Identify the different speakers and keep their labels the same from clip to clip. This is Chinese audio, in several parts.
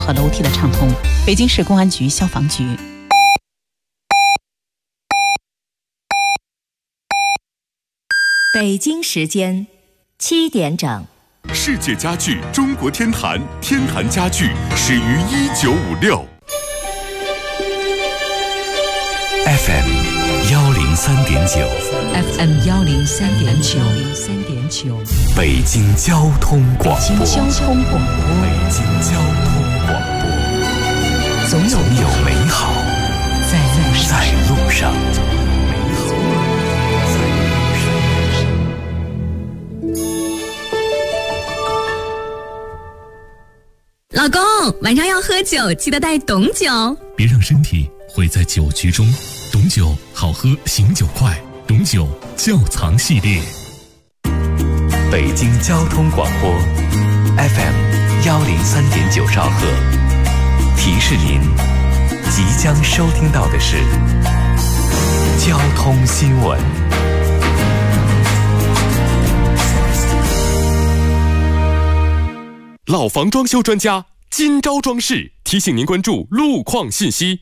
Speaker 1: 和楼梯的畅通。北京市公安局消防局。
Speaker 2: 北京时间7点整。
Speaker 3: 世界家具中国天坛，天坛家具始于1956。FM 103.9
Speaker 1: FM 103.9
Speaker 3: 北京交通广播。
Speaker 1: 北京交通广播。
Speaker 3: 总有美好在路上。
Speaker 4: 老公，晚上要喝酒，记得带董酒，
Speaker 5: 别让身体毁在酒局中。董酒好喝，醒酒快。董酒窖藏系列。
Speaker 3: 北京交通广播 FM 103.9兆赫，提示您即将收听到的是交通新闻。老房装修专家金招装饰提醒您关注路况信息。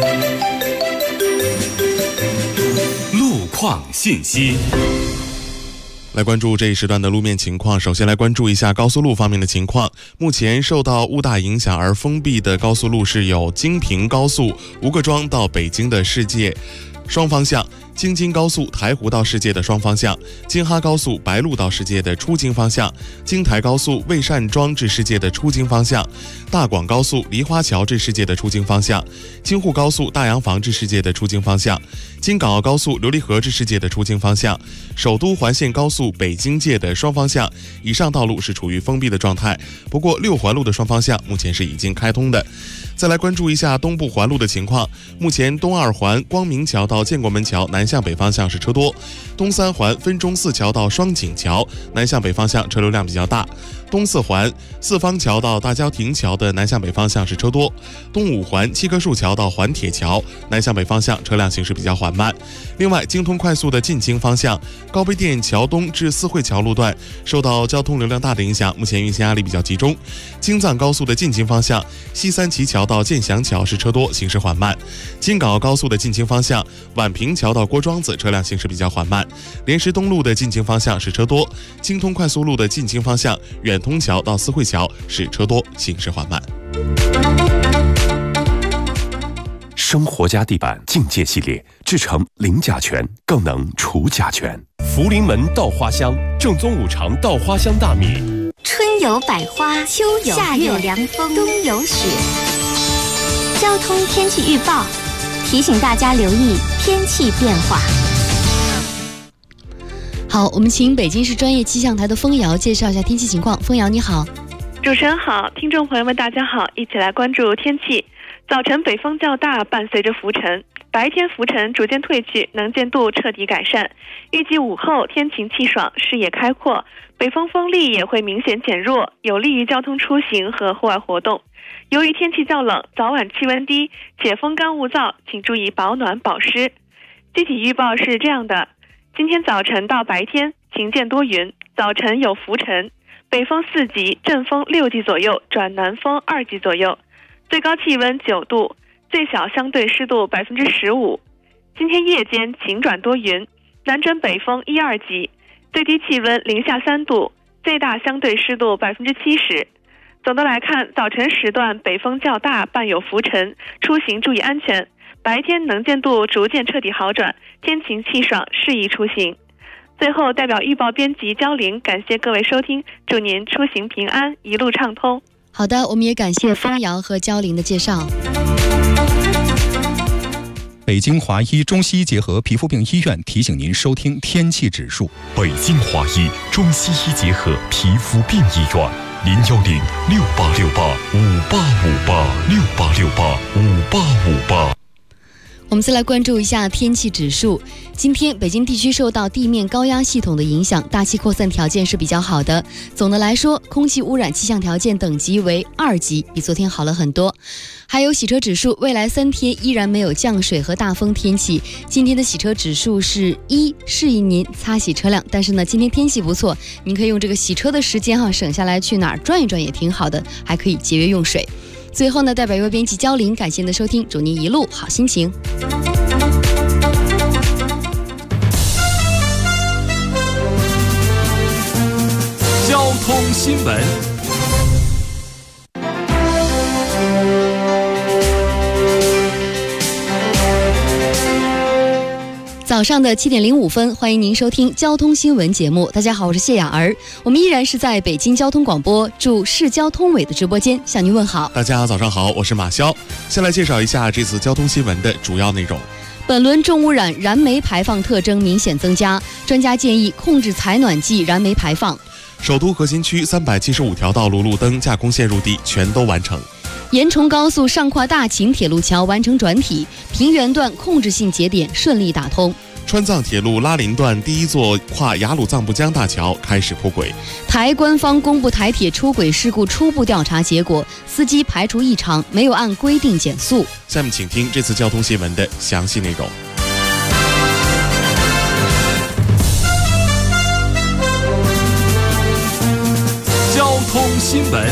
Speaker 3: 路况信息，
Speaker 6: 来关注这一时段的路面情况。首先来关注一下高速路方面的情况。目前受到雾大影响而封闭的高速路是有京平高速吴各庄到北京的世界双方向，京津高速台湖到世界的双方向，京哈高速白鹿到世界的出京方向，京台高速魏善庄至世界的出京方向，大广高速梨花桥至世界的出京方向，京沪高速大洋房至世界的出京方向，京港澳高速琉璃河至世界的出京方向，首都环线高速北京界的双方向，以上道路是处于封闭的状态。不过六环路的双方向目前是已经开通的。再来关注一下东部环路的情况。目前东二环光明桥到建国门桥南向北方向是车多，东三环分钟寺桥到双井桥南向北方向车流量比较大，东四环四方桥到大郊亭桥的南向北方向是车多，东五环七棵树桥到环铁桥南向北方向车辆行驶比较缓慢。另外，京通快速的进京方向高碑店桥东至四惠桥路段受到交通流量大的影响，目前运行压力比较集中。京藏高速的进京方向西三旗桥到建祥桥是车多，行驶缓慢。京港澳高速的进京方向宛平桥到郭庄子车辆行驶比较缓慢。莲石东路的进京方向是车多，京通快速路的进京方向远通桥到四惠桥是车多，行驶缓慢。
Speaker 3: 生活家地板境界系列制成零甲醛，更能除甲醛。福临门稻花香，正宗五常稻花香大米。
Speaker 7: 春有百花，秋有夏有凉风，冬有雪。交通天气预报提醒大家留意天气变化。
Speaker 8: 好，我们请北京市专业气象台的封瑶介绍一下天气情况。封瑶你好。
Speaker 9: 主持人好，听众朋友们大家好，一起来关注天气。早晨北风较大，伴随着浮尘，白天浮尘逐渐褪去，能见度彻底改善。预计午后天晴气爽，视野开阔，北风风力也会明显减弱，有利于交通出行和户外活动。由于天气较冷，早晚气温低，且风干物燥，请注意保暖保湿。具体预报是这样的：今天早晨到白天晴间多云，早晨有浮尘，北风4级，阵风6级左右，转南风2级左右，最高气温9度，最小相对湿度15%。今天夜间晴转多云，南转北风1、2级，最低气温零下3度，最大相对湿度70%。总的来看，早晨时段北风较大，伴有浮尘，出行注意安全。白天能见度逐渐彻底好转，天晴气爽，适宜出行。最后，代表预报编辑焦玲感谢各位收听，祝您出行平安，一路畅通。
Speaker 8: 好的，我们也感谢封瑶和焦玲的介绍。
Speaker 10: 北京华医中西医结合皮肤病医院提醒您收听天气指数。
Speaker 3: 北京华医中西医结合皮肤病医院，010-6868-5858，6868-5858。
Speaker 8: 我们再来关注一下天气指数。今天北京地区受到地面高压系统的影响，大气扩散条件是比较好的。总的来说，空气污染气象条件等级为2级，比昨天好了很多。还有洗车指数，未来3天依然没有降水和大风天气。今天的洗车指数是1，适宜您擦洗车辆。但是呢，今天天气不错，您可以用这个洗车的时间省下来去哪儿转一转也挺好的，还可以节约用水。 最后呢，代表编辑焦玲，感谢您的收听，祝您一路好心情。
Speaker 5: 交通新闻。
Speaker 8: 早上的7点05分，欢迎您收听交通新闻节目。大家好，我是谢雅儿，我们依然是在北京交通广播驻市交通委的直播间向您问好。
Speaker 6: 大家早上好，我是马潇。先来介绍一下这次交通新闻的主要内容。
Speaker 8: 本轮重污染燃煤排放特征明显增加，专家建议控制采暖季燃煤排放。
Speaker 6: 首都核心区375条道路路灯架空线入地全都完成。
Speaker 8: 延崇高速上跨大秦铁路桥完成转体，平原段控制性节点顺利打通。
Speaker 6: 川藏铁路拉林段第一座跨雅鲁藏布江大桥开始铺轨。
Speaker 8: 台官方公布台铁出轨事故初步调查结果，司机排除异常，没有按规定减速。
Speaker 6: 下面请听这次交通新闻的详细内容。
Speaker 5: 交通新闻。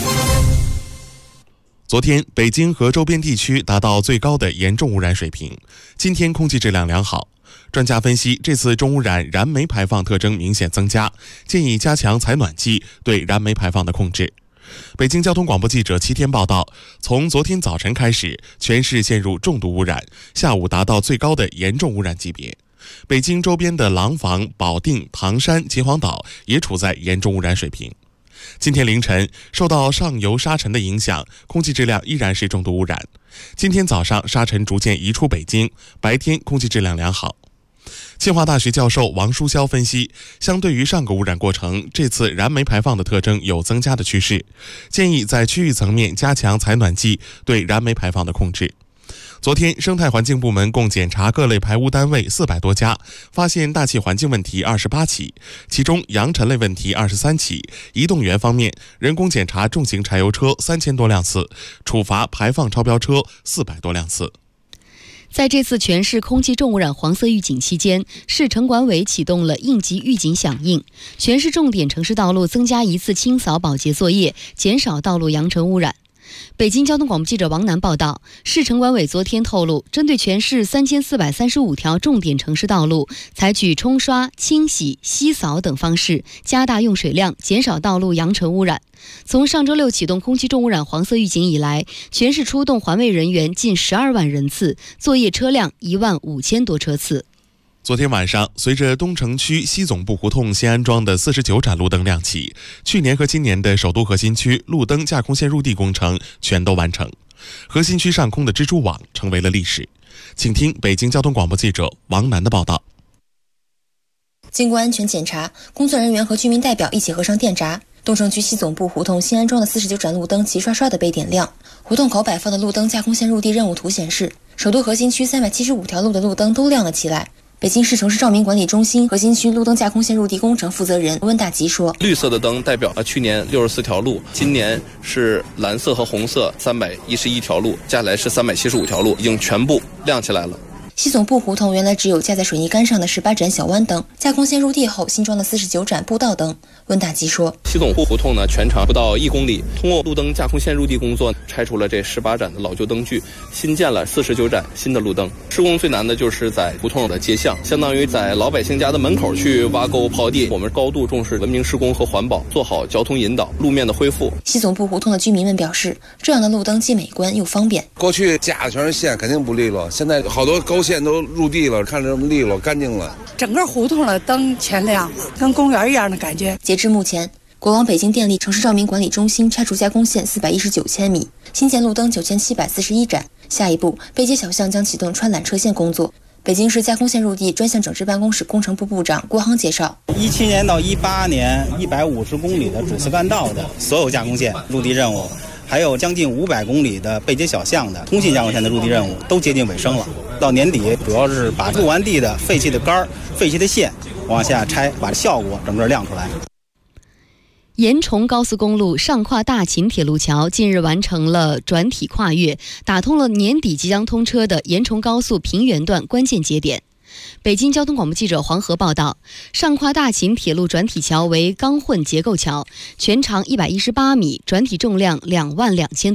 Speaker 6: 昨天，北京和周边地区达到最高的严重污染水平。今天空气质量良好。专家分析，这次重污染燃煤排放特征明显增加，建议加强采暖季对燃煤排放的控制。北京交通广播记者7天报道，从昨天早晨开始，全市陷入重度污染，下午达到最高的严重污染级别。北京周边的廊坊、保定、唐山、秦皇岛也处在严重污染水平。今天凌晨，受到上游沙尘的影响，空气质量依然是重度污染。今天早上，沙尘逐渐移出北京，白天空气质量良好。清华大学教授王书潇分析，相对于上个污染过程，这次燃煤排放的特征有增加的趋势，建议在区域层面加强采暖季对燃煤排放的控制。昨天，生态环境部门共检查各类排污单位400多家，发现大气环境问题28起，其中扬尘类问题23起。移动源方面，人工检查重型柴油车3000多辆次，处罚排放超标车400多辆次。
Speaker 8: 在这次全市空气重污染黄色预警期间，市城管委启动了应急预警响应，全市重点城市道路增加一次清扫保洁作业，减少道路扬尘污染。北京交通广播记者王楠报道，市城管委昨天透露，针对全市3435条重点城市道路，采取冲刷、清洗、吸扫等方式，加大用水量，减少道路扬尘污染。从上周六启动空气重污染黄色预警以来，全市出动环卫人员近12万人次，作业车辆15000多车次。
Speaker 6: 昨天晚上，随着东城区西总部胡同新安装的49盏路灯亮起，去年和今年的首都核心区路灯架空线入地工程全都完成，核心区上空的蜘蛛网成为了历史。请听北京交通广播记者王楠的报道。
Speaker 11: 经过安全检查，工作人员和居民代表一起合上电闸，东城区西总部胡同新安装的49盏路灯齐刷刷地被点亮。胡同口摆放的路灯架空线入地任务图显示，首都核心区375条路的路灯都亮了起来。北京市城市照明管理中心核心区路灯架空线入地工程负责人温大吉说，
Speaker 12: 绿色的灯代表了去年64条路，今年是蓝色和红色311条路，加起来是375条路，已经全部亮起来了。
Speaker 11: 西总部胡同原来只有架在水泥杆上的18盏小弯灯，架空线入地后新装了49盏步道灯。温大吉说，
Speaker 12: 西总部胡同呢全长不到1公里，通过路灯架空线入地工作，拆除了这18盏的老旧灯具，新建了49盏新的路灯。施工最难的就是在胡同的街巷，相当于在老百姓家的门口去挖沟刨地。我们高度重视文明施工和环保，做好交通引导、路面的恢复。
Speaker 11: 西总部胡同的居民们表示，这样的路灯既美观又方便。
Speaker 13: 过去架的全是线，肯定不利落，现在好多高线都入地了，看着这么利落干净了。
Speaker 14: 整个胡同的灯全亮，跟公园一样的感觉。
Speaker 11: 截至目前，国网北京电力城市照明管理中心拆除加工线419千米，新建路灯9741盏。下一步，背街小巷将启动穿缆车线工作。北京市架空线入地专项整治办公室工程部部长郭航介绍
Speaker 15: ，17年到18年150公里的主次干道的所有架空线入地任务，还有将近500公里的背街小巷的通信架空线的入地任务都接近尾声了。到年底，主要是把入完地的废弃的杆、废弃的线往下拆，把效果整个亮出来。
Speaker 8: 延崇高速公路上跨大秦铁路桥近日完成了转体跨越，打通了年底即将通车的延崇高速平原段关键节点。北京交通广播记者黄河报道，上跨大秦铁路转体桥为钢混结构桥，全长118米，转体重量22000吨。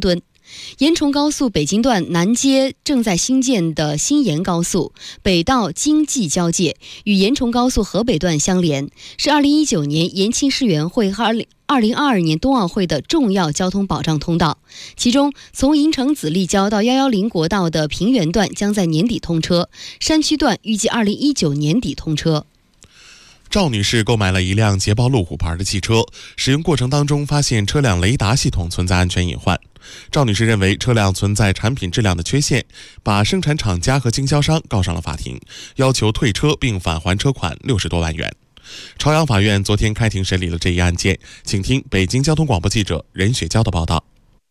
Speaker 8: 延崇高速北京段南接正在兴建的新延高速，北到京冀交界，与延崇高速河北段相连，是2019年延庆市园会和2022年冬奥会的重要交通保障通道。其中，从银城子立交到110国道的平原段将在年底通车，山区段预计2019年底通车。
Speaker 6: 赵女士购买了一辆捷豹路虎牌的汽车，使用过程当中发现车辆雷达系统存在安全隐患。赵女士认为车辆存在产品质量的缺陷，把生产厂家和经销商告上了法庭，要求退车并返还车款60多万元。朝阳法院昨天开庭审理了这一案件，请听北京交通广播记者任雪娇的报道。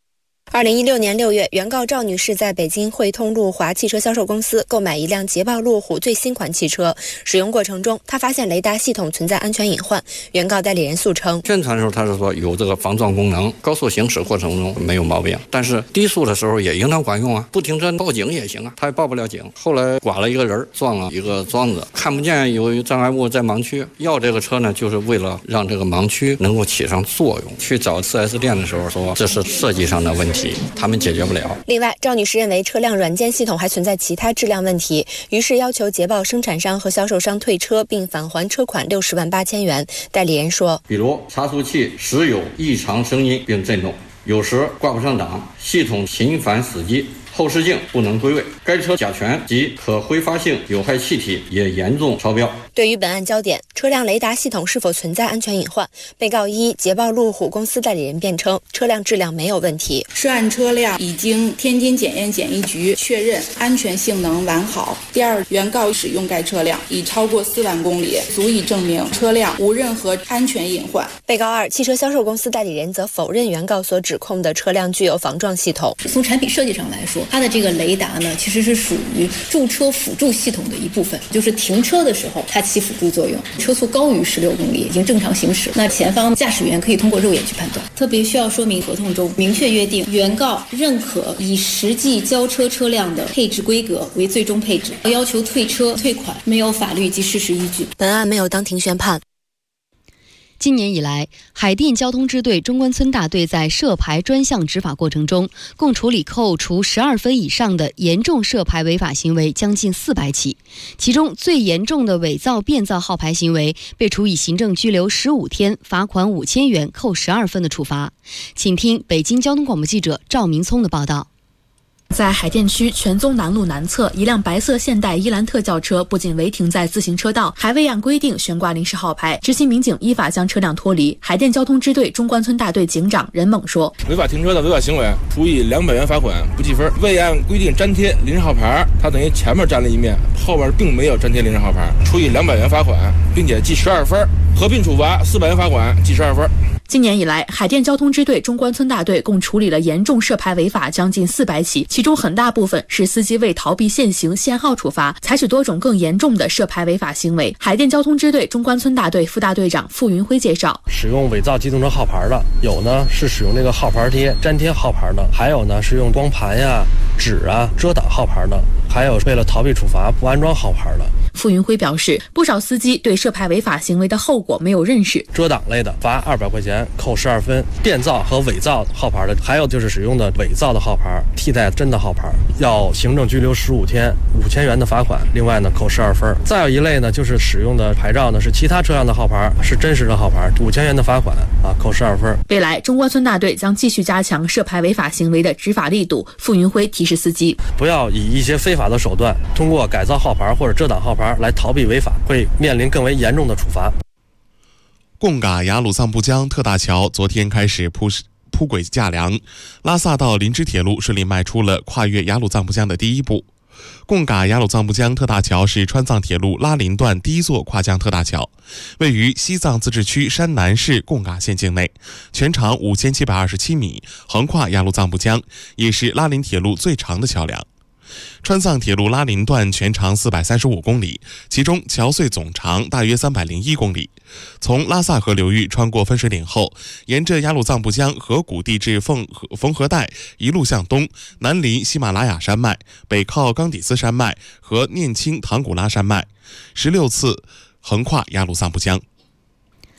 Speaker 16: 2016年6月，原告赵女士在北京汇通路华汽车销售公司购买一辆捷豹路虎最新款汽车，使用过程中，她发现雷达系统存在安全隐患。原告代理人诉称，
Speaker 17: 宣传的时候他是说有这个防撞功能，高速行驶过程中没有毛病，但是低速的时候也应当管用啊，不停车报警也行啊，他也报不了警。后来剐了一个人，撞了一个桩子，看不见有障碍物在盲区，要这个车呢，就是为了让这个盲区能够起上作用。去找 4S 店的时候说这是设计上的问题，他们解决不了。
Speaker 16: 另外，赵女士认为车辆软件系统还存在其他质量问题，于是要求捷豹生产商和销售商退车并返还车款60万8千元。代理人说，
Speaker 17: 比如差速器时有异常声音并震动，有时挂不上档，系统频繁死机，后视镜不能归位，该车甲醛及可挥发性有害气体也严重超标。
Speaker 16: 对于本案焦点，车辆雷达系统是否存在安全隐患，被告一捷豹路虎公司代理人辩称，车辆质量没有问题。
Speaker 18: 涉案车辆已经天津检验检疫局确认安全性能完好。第二，原告使用该车辆已超过4万公里，足以证明车辆无任何安全隐患。
Speaker 16: 被告二汽车销售公司代理人则否认原告所指控的车辆具有防撞系统。
Speaker 19: 从产品设计上来说，它的这个雷达呢，其实是属于驻车辅助系统的一部分，就是停车的时候它起辅助作用，车速高于16公里已经正常行驶，那前方驾驶员可以通过肉眼去判断。特别需要说明，合同中明确约定，原告认可以实际交车车辆的配置规格为最终配置，要求退车退款没有法律及事实依据。
Speaker 16: 本案没有当庭宣判。
Speaker 8: 今年以来，海淀交通支队中关村大队在涉牌专项执法过程中，共处理扣除12分以上的严重涉牌违法行为将近400起，其中最严重的伪造、变造号牌行为被处以行政拘留15天、罚款5000元、扣12分的处罚。请听北京交通广播记者赵明聪的报道。
Speaker 20: 在海淀区全宗南路南侧，一辆白色现代伊兰特轿车不仅违停在自行车道，还未按规定悬挂临时号牌。执勤民警依法将车辆脱离。海淀交通支队中关村大队警长任猛说：“
Speaker 21: 违法停车的违法行为，处以200元罚款，不记分；未按规定粘贴临时号牌，他等于前面粘了一面，后边并没有粘贴临时号牌，处以200元罚款，并且记12分，合并处罚400元罚款，记12分。”
Speaker 20: 今年以来，海淀交通支队中关村大队共处理了严重涉牌违法将近400起，其中很大部分是司机为逃避限行限号处罚，采取多种更严重的涉牌违法行为。海淀交通支队中关村大队副大队长付云辉介绍，
Speaker 22: 使用伪造机动车号牌的，有呢是使用这个号牌贴粘贴号牌的，还有呢是用光盘呀、纸啊遮挡号牌的，还有为了逃避处罚不安装号牌的。
Speaker 20: 付云辉表示，不少司机对涉牌违法行为的后果没有认识，
Speaker 22: 遮挡类的罚200块钱，扣12分；变造和伪造号牌的，还有就是使用的伪造的号牌替代真的号牌，要行政拘留15天，5000元的罚款，另外呢扣12分。再有一类呢，就是使用的牌照呢是其他车辆的号牌，是真实的号牌，5000元的罚款啊，扣12分。
Speaker 20: 未来中关村大队将继续加强涉牌违法行为的执法力度。付云辉提示司机，
Speaker 22: 不要以一些非法的手段，通过改造号牌或者遮挡号牌来逃避违法，会面临更为严重的处罚。
Speaker 6: 贡嘎雅鲁藏布江特大桥昨天开始铺轨架梁，拉萨到林芝铁路顺利迈出了跨越雅鲁藏布江的第一步。贡嘎雅鲁藏布江特大桥是川藏铁路拉林段第一座跨江特大桥，位于西藏自治区山南市贡嘎县境内，全长5727米，横跨雅鲁藏布江，也是拉林铁路最长的桥梁。川藏铁路拉林段全长435公里，其中桥隧总长大约301公里。从拉萨河流域穿过分水岭后，沿着雅鲁藏布江河谷地至缝合带一路向东，南临喜马拉雅山脉，北靠冈底斯山脉和念青唐古拉山脉，16次横跨雅鲁藏布江。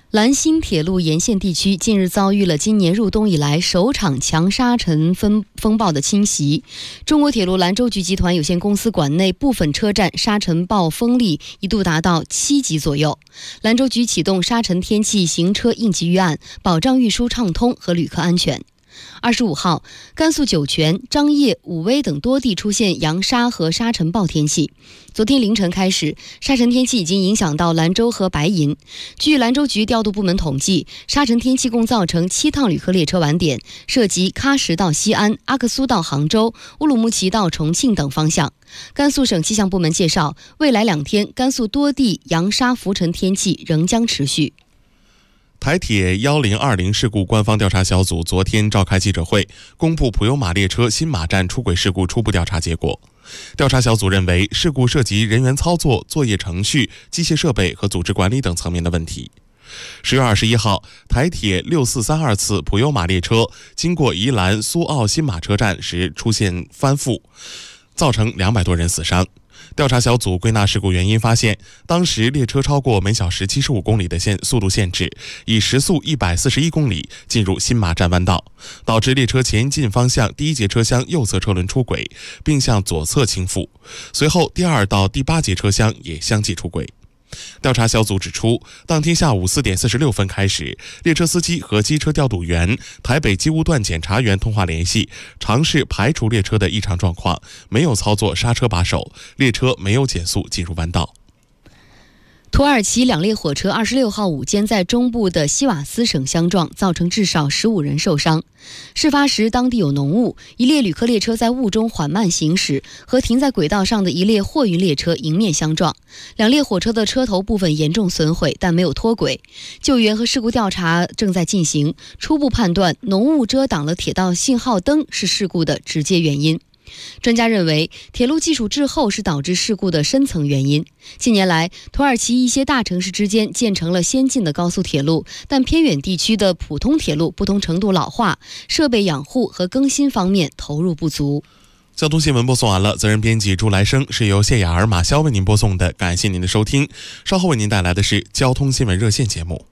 Speaker 8: 兰新铁路沿线地区近日遭遇了今年入冬以来首场强沙尘风暴的侵袭。中国铁路兰州局集团有限公司管内部分车站沙尘暴风力一度达到7级左右。兰州局启动沙尘天气行车应急预案，保障运输畅通和旅客安全。25号，甘肃酒泉、张掖、武威等多地出现扬沙和沙尘暴天气。昨天凌晨开始，沙尘天气已经影响到兰州和白银。据兰州局调度部门统计，沙尘天气共造成7趟旅客列车晚点，涉及喀什到西安、阿克苏到杭州、乌鲁木齐到重庆等方向。甘肃省气象部门介绍，未来2天，甘肃多地扬沙浮尘天气仍将持续。
Speaker 6: 台铁1020事故官方调查小组昨天召开记者会，公布普悠玛列车新马站出轨事故初步调查结果。调查小组认为，事故涉及人员操作、作业程序、机械设备和组织管理等层面的问题。10月21号，台铁6432次普悠玛列车经过宜兰苏澳新马车站时出现翻覆，造成200多人死伤。调查小组归纳事故原因，发现当时列车超过每小时75公里的速度限制，以时速141公里进入新马站弯道，导致列车前进方向第1节车厢右侧车轮出轨，并向左侧倾覆。随后第2到第8节车厢也相继出轨。调查小组指出，当天下午4点46分开始，列车司机和机车调度员、台北机务段检查员通话联系，尝试排除列车的异常状况，没有操作刹车把手，列车没有减速进入弯道。
Speaker 8: 土耳其2列火车26号午间在中部的西瓦斯省相撞，造成至少15人受伤。事发时当地有浓雾，一列旅客列车在雾中缓慢行驶，和停在轨道上的一列货运列车迎面相撞。2列火车的车头部分严重损毁，但没有脱轨。救援和事故调查正在进行，初步判断浓雾遮挡了铁道信号灯是事故的直接原因。专家认为，铁路技术滞后是导致事故的深层原因。近年来，土耳其一些大城市之间建成了先进的高速铁路，但偏远地区的普通铁路不同程度老化，设备养护和更新方面投入不足。
Speaker 6: 交通新闻播送完了，责任编辑朱来生，是由谢雅儿、马潇为您播送的，感谢您的收听。稍后为您带来的是交通新闻热线节目。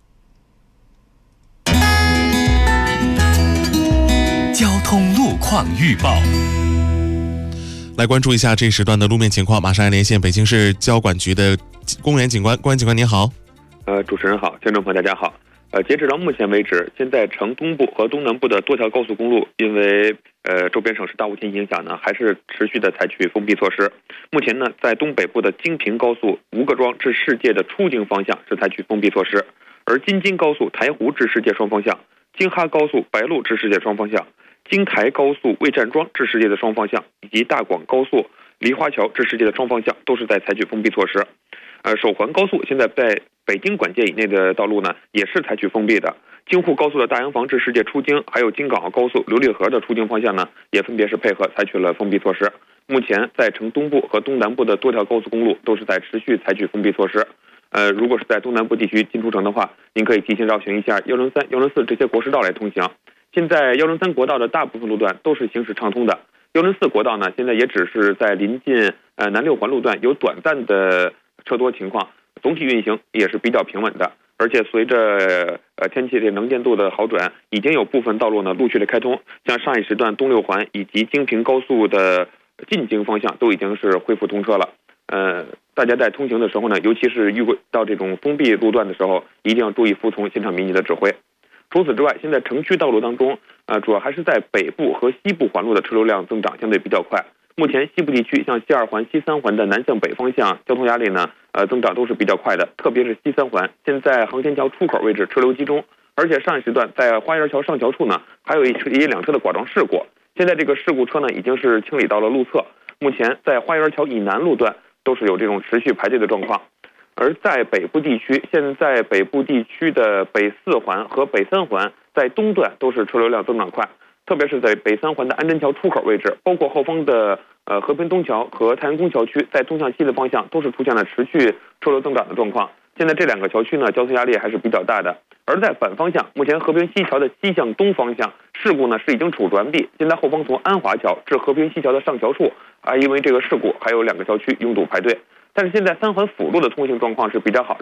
Speaker 3: 交通路况预报。
Speaker 6: 来关注一下这时段的路面情况，马上来连线北京市交管局的公园警官，公园警官您好。
Speaker 1: 主持人好，听众朋友大家好。截止到目前为止，现在城东部和东南部的多条高速公路，因为周边省市大雾天影响呢，还是持续的采取封闭措施。目前呢，在东北部的京平高速吴各庄至世界的出京方向是采取封闭措施，而京津高速台湖至世界双方向、京哈高速白鹿至世界双方向、京台高速魏站庄至世界的双方向，以及大广高速梨花桥至世界的双方向，都是在采取封闭措施。首环高速现在在北京管界以内的道路呢，也是采取封闭的。京沪高速的大洋房至世界出京，还有京港澳高速刘立河的出京方向呢，也分别是配合采取了封闭措施。目前在城东部和东南部的多条高速公路都是在持续采取封闭措施。如果是在东南部地区进出城的话，您可以提前绕行一下103、104这些国市道来通行。现在103国道的大部分路段都是行驶畅通的。104国道呢，现在也只是在临近南六环路段有短暂的车多情况，总体运行也是比较平稳的。而且随着天气的能见度的好转，已经有部分道路呢陆续的开通，像上一时段东六环以及京平高速的进京方向都已经是恢复通车了。大家在通行的时候呢，尤其是遇到这种封闭路段的时候，一定要注意服从现场民警的指挥。除此之外，现在城区道路当中，主要还是在北部和西部环路的车流量增长相对比较快。目前西部地区像西2环、西3环的南向北方向交通压力呢，增长都是比较快的，特别是西3环，现在航天桥出口位置车流集中，而且上一时段在花园桥上桥处呢，还有一辆车的剐撞事故。现在这个事故车呢，已经是清理到了路侧，目前在花园桥以南路段都是有这种持续排队的状况。而在北部地区，现在北部地区的北4环和北3环在东段都是车流量增长快，特别是在北3环的安贞桥出口位置，包括后方的和平东桥和太阳宫桥区，在东向西的方向都是出现了持续车流增长的状况。现在这两个桥区呢，交通压力还是比较大的。而在反方向，目前和平西桥的西向东方向事故呢是已经处置完毕，现在后方从安华桥至和平西桥的上桥处因为这个事故还有2个桥区拥堵排队。但是现在3环辅路的通行状况是比较好的，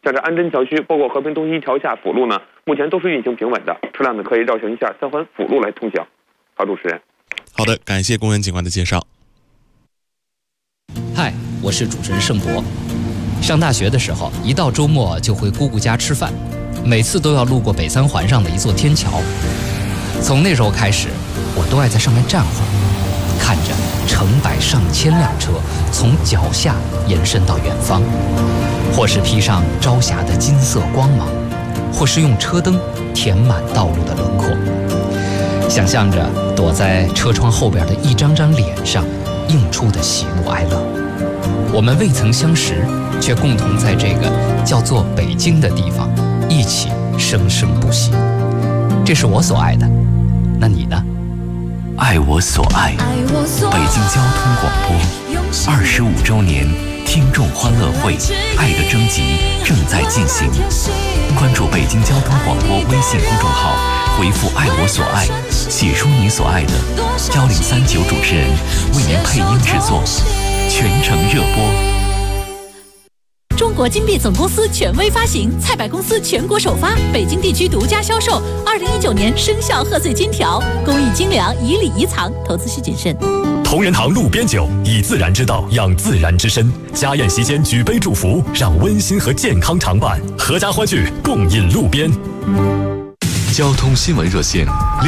Speaker 1: 像是安贞桥区，包括和平东西桥下辅路呢，目前都是运行平稳的，车辆呢可以绕行一下三环辅路来通行。好，主持人。
Speaker 6: 好的，感谢公园警官的介绍。
Speaker 2: 嗨，我是主持人盛博。上大学的时候，一到周末就回姑姑家吃饭，每次都要路过北三环上的一座天桥。从那时候开始，我都爱在上面站会儿，看着成百上千辆车从脚下延伸到远方，或是披上朝霞的金色光芒，或是用车灯填满道路的轮廓，想象着躲在车窗后边的一张张脸上映出的喜怒哀乐。我们未曾相识，却共同在这个叫做北京的地方一起生生不息。这是我所爱的，那你呢？
Speaker 3: 爱我所爱，北京交通广播25周年听众欢乐会爱的征集正在进行，关注北京交通广播微信公众号，回复爱我所爱，写出你所爱的，1039主持人为您配音制作，全程热播。
Speaker 4: 中国金币总公司权威发行，菜百公司全国首发，北京地区独家销售。2019年生肖贺岁金条，工艺精良，以礼仪藏，投资需谨慎。
Speaker 5: 同仁堂路边酒，以自然之道养自然之身。家宴席间举杯祝福，让温馨和健康常伴，阖家欢聚，共饮路边。
Speaker 3: 交通新闻热线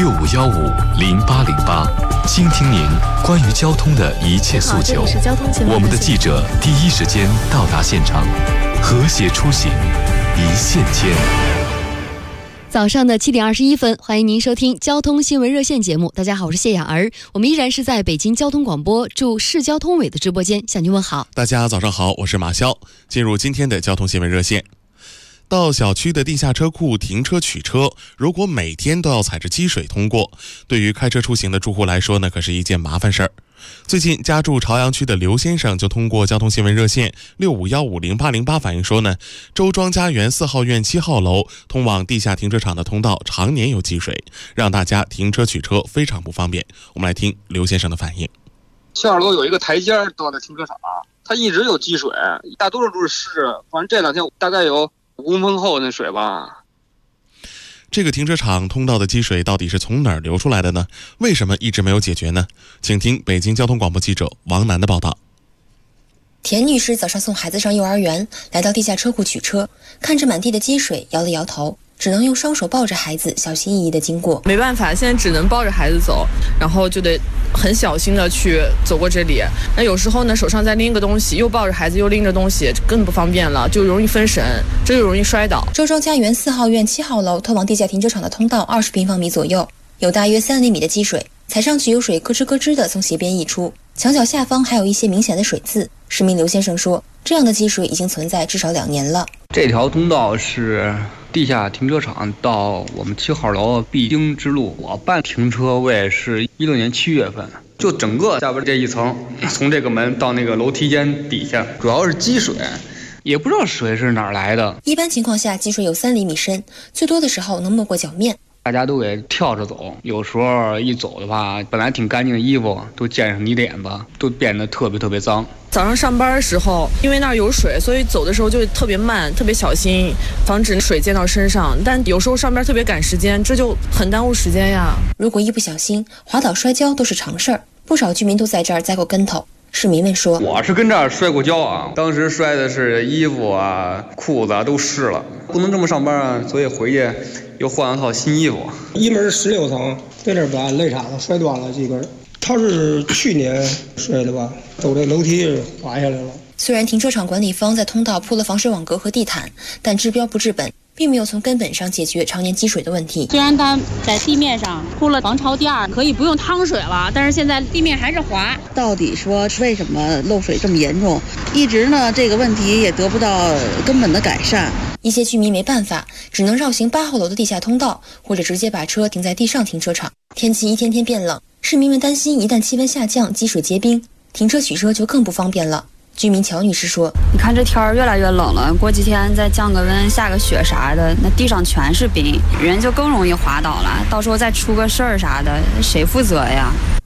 Speaker 3: 65150808，倾听您关于交通的一切诉求。我们的记者第一时间到达现场，和谐出行，一线牵。
Speaker 8: 早上的7点21分，欢迎您收听交通新闻热线节目。大家好，我是谢雅儿，我们依然是在北京交通广播驻市交通委的直播间向您问好。
Speaker 6: 大家早上好，我是马潇。进入今天的交通新闻热线。到小区的地下车库停车取车，如果每天都要踩着积水通过，对于开车出行的住户来说呢，可是一件麻烦事儿。最近家住朝阳区的刘先生就通过交通新闻热线65150808反映说呢，周庄家园4号院7号楼通往地下停车场的通道常年有积水，让大家停车取车非常不方便。我们来听刘先生的反应。
Speaker 23: 7号楼有一个台阶到的停车场，它一直有积水，大多数都是湿，反正这2天大概有5公分厚那水吧。
Speaker 6: 这个停车场通道的积水到底是从哪儿流出来的呢？为什么一直没有解决呢？请听北京交通广播记者王楠的报道。
Speaker 11: 田女士早上送孩子上幼儿园，来到地下车库取车，看着满地的积水，摇了摇头，只能用双手抱着孩子，小心翼翼地经过。
Speaker 24: 没办法，现在只能抱着孩子走，然后就得很小心地去走过这里。那有时候呢，手上再拎个东西，又抱着孩子又拎着东西，更不方便了，就容易分神，这就容易摔倒。
Speaker 11: 周庄家园4号院7号楼通往地下停车场的通道20平方米左右，有大约3厘米的积水，踩上去有水咯吱咯吱地从斜边溢出，墙角下方还有一些明显的水渍。市民刘先生说，这样的积水已经存在至少2年了。
Speaker 25: 这条通道是地下停车场到我们7号楼必经之路，我办停车位是16年7月份，就整个下边这一层，从这个门到那个楼梯间底下，主要是积水，也不知道水是哪儿来的。
Speaker 11: 一般情况下，积水有3厘米深，最多的时候能没过脚面。
Speaker 25: 大家都给跳着走，有时候一走的话，本来挺干净的衣服都溅上泥点子，都变得特别脏。
Speaker 24: 早上上班的时候，因为那儿有水，所以走的时候就特别慢，特别小心，防止水溅到身上。但有时候上班特别赶时间，这就很耽误时间呀。
Speaker 11: 如果一不小心滑倒摔跤都是常事儿，不少居民都在这儿栽过跟头。市民们说，
Speaker 25: 我是跟这儿摔过跤啊，当时摔的是衣服啊、裤子啊都湿了，不能这么上班啊，所以回去又换了套新衣服。
Speaker 26: 一门16层，在这儿把肋叉子摔断了几根。他是去年摔的吧，走这楼梯滑下来了。
Speaker 11: 虽然停车场管理方在通道铺了防水网格和地毯，但治标不治本，并没有从根本上解决常年积水的问题。
Speaker 27: 虽然它在地面上铺了防潮垫，可以不用趟水了，但是现在地面还是滑。
Speaker 28: 到底说为什么漏水这么严重？一直呢这个问题也得不到根本的改善。
Speaker 11: 一些居民没办法，只能绕行8号楼的地下通道，或者直接把车停在地上停车场。天气一天天变冷，市民们担心一旦气温下降，积水结冰，停车取车就更不方便了。居民乔女士说，
Speaker 29: 你看这天儿越来越冷了，过几天再降个温下个雪啥的，那地上全是冰，人就更容易滑倒了，到时候再出个事儿啥的谁负责呀？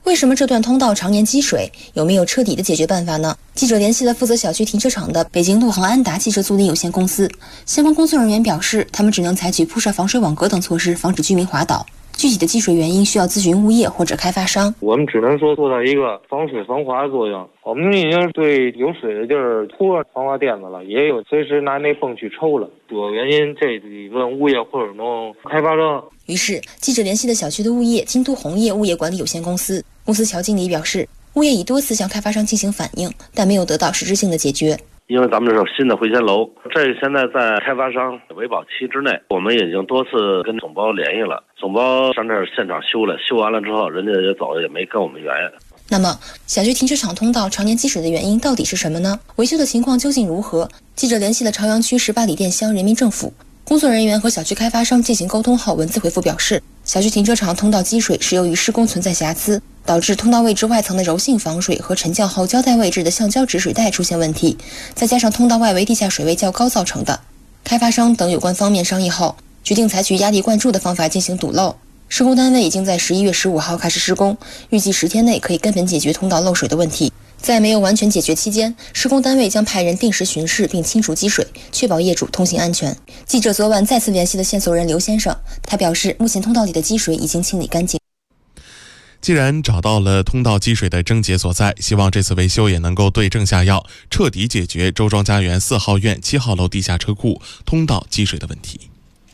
Speaker 11: 为什么这段通道常年积水？有没有彻底的解决办法呢？记者联系了负责小区停车场的北京陆航安达汽车租赁有限公司，相关工作人员表示，他们只能采取铺设防水网格等措施，防止居民滑倒。具体的积水原因需要咨询物业或者开发商。
Speaker 7: 我们只能说做到一个防水防滑的作用。我们已经对有水的地儿铺了防滑垫子了，也有随时拿那泵去抽了。主要原因这得问物业或者弄开发商。
Speaker 11: 于是记者联系了小区的物业京都红叶物业管理有限公司，公司乔经理表示，物业已多次向开发商进行反映，但没有得到实质性的解决。
Speaker 9: 因为咱们这是新的回迁楼，这现在在开发商维保期之内，我们已经多次跟总包联系了，总包上这儿现场修了，修完了之后人家也走，也没跟我们圆。
Speaker 11: 那么小区停车场通道常年积水的原因到底是什么呢？维修的情况究竟如何？记者联系了朝阳区18里店乡人民政府，工作人员和小区开发商进行沟通后，文字回复表示，小区停车场通道积水是由于施工存在瑕疵，导致通道位置外层的柔性防水和沉降后胶带位置的橡胶止水带出现问题，再加上通道外围地下水位较高造成的。开发商等有关方面商议后，决定采取压力灌注的方法进行堵漏。施工单位已经在11月15号开始施工，预计10天内可以根本解决通道漏水的问题。在没有完全解决期间，施工单位将派人定时巡视并清除积水，确保业主通行安全。记者昨晚再次联系了线索人刘先生，他表示，目前通道里的积水已经清理干净。
Speaker 6: 既然找到了通道积水的症结所在，希望这次维修也能够对症下药，彻底解决周庄家园4号院7号楼地下车库通道积水的问题。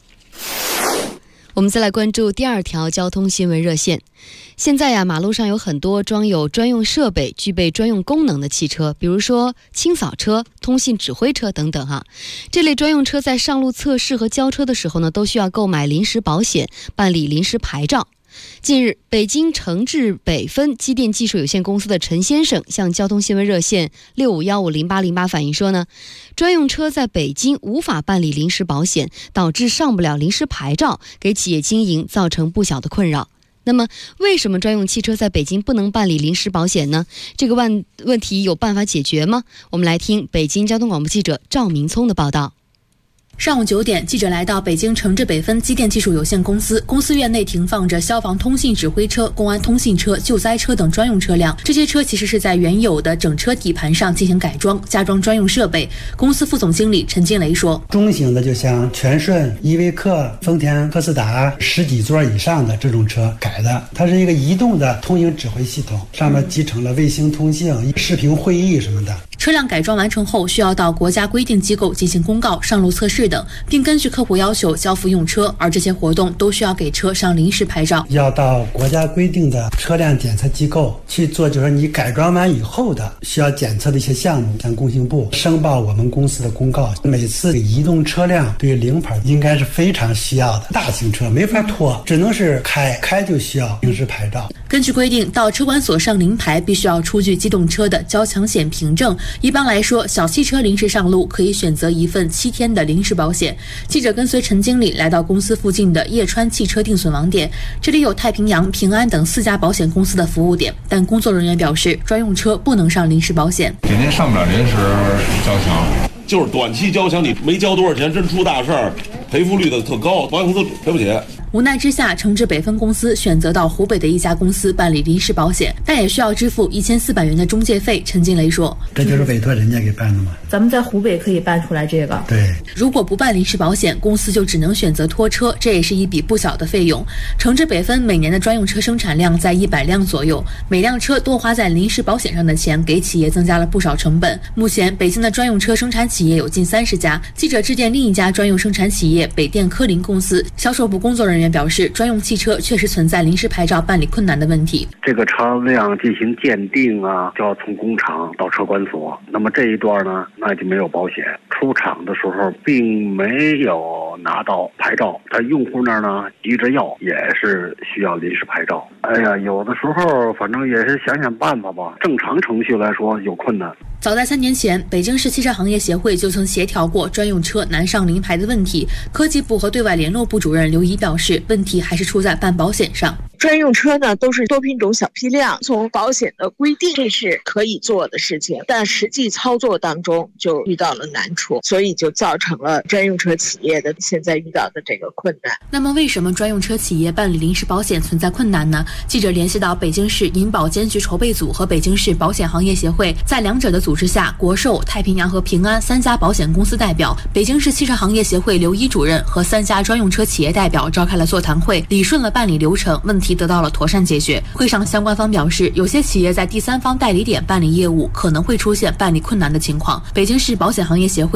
Speaker 8: 我们再来关注第二条交通新闻热线。现在马路上有很多装有专用设备、具备专用功能的汽车，比如说清扫车、通信指挥车等等这类专用车在上路测试和交车的时候呢，都需要购买临时保险，办理临时牌照。近日，北京承志北分机电技术有限公司的陈先生向交通新闻热线65150808反映说呢，专用车在北京无法办理临时保险，导致上不了临时牌照，给企业经营造成不小的困扰。那么，为什么专用汽车在北京不能办理临时保险呢？这个问题有办法解决吗？我们来听北京交通广播记者赵明聪的报道。
Speaker 20: 上午9点，记者来到北京承志北分机电技术有限公司，公司院内停放着消防通信指挥车、公安通信车、救灾车等专用车辆。这些车其实是在原有的整车底盘上进行改装，加装专用设备。公司副总经理陈金雷说：“
Speaker 10: 中型的就像全顺、依维柯、丰田科斯达10几座以上的这种车改的，它是一个移动的通行指挥系统，上面集成了卫星通信、视频会议什么的。
Speaker 20: 车辆改装完成后，需要到国家规定机构进行公告、上路测试等，并根据客户要求交付用车，而这些活动都需要给车上临时牌照。
Speaker 10: 要到国家规定的车辆检测机构去做，就是你改装完以后的需要检测的一些项目，向工信部申报我们公司的公告。每次移动车辆对领牌应该是非常需要的，大型车没法拖，只能是开就需要临时牌照。
Speaker 20: 根据规定，到车管所上临牌必须要出具机动车的交强险凭证。一般来说，小汽车临时上路可以选择一份7天的临时保险。记者跟随陈经理来到公司附近的叶川汽车定损网点，这里有太平洋、平安等4家保险公司的服务点，但工作人员表示，专用车不能上临时保险。
Speaker 12: 今天上不了临时交强，就是短期交强，你没交多少钱，真出大事儿，赔付率的特高，保险公司赔不起。
Speaker 20: 无奈之下，承志北分公司选择到湖北的一家公司办理临时保险，但也需要支付1400元的中介费。陈金雷说：“
Speaker 10: 这就是委托人家给办的嘛。
Speaker 20: 咱们在湖北可以办出来这个。
Speaker 10: 对，
Speaker 20: 如果不办临时保险，公司就只能选择拖车，这也是一笔不小的费用。承志北分每年的专用车生产量在100辆左右，每辆车多花在临时保险上的钱，给企业增加了不少成本。目前，北京的专用车生产企业有近30家。记者致电另一家专用生产企业北电科林公司，销售部工作人员表示，专用汽车确实存在临时牌照办理困难的问题。
Speaker 13: 这个车辆进行鉴定就要从工厂到车管所，那么这一段呢，那就没有保险。出厂的时候并没有拿到牌照，在用户那儿呢急着要，也是需要临时牌照。有的时候反正也是想想办法吧。正常程序来说有困难。
Speaker 20: 早在3年前，北京市汽车行业协会就曾协调过专用车难上临牌的问题。科技部和对外联络部主任刘怡表示，问题还是出在办保险上。
Speaker 1: 专用车呢都是多品种小批量，从保险的规定这是可以做的事情，但实际操作当中就遇到了难处，所以就造成了专用车企业的现在遇到的这个困难。
Speaker 20: 那么为什么专用车企业办理临时保险存在困难呢？记者联系到北京市银保监局筹备组和北京市保险行业协会，在两者的组织下，国寿、太平洋和平安3家保险公司代表、北京市汽车行业协会刘一主任和3家专用车企业代表召开了座谈会，理顺了办理流程，问题得到了妥善解决。会上相关方表示，有些企业在第三方代理点办理业务可能会出现办理困难的情况。北京市保险行业协会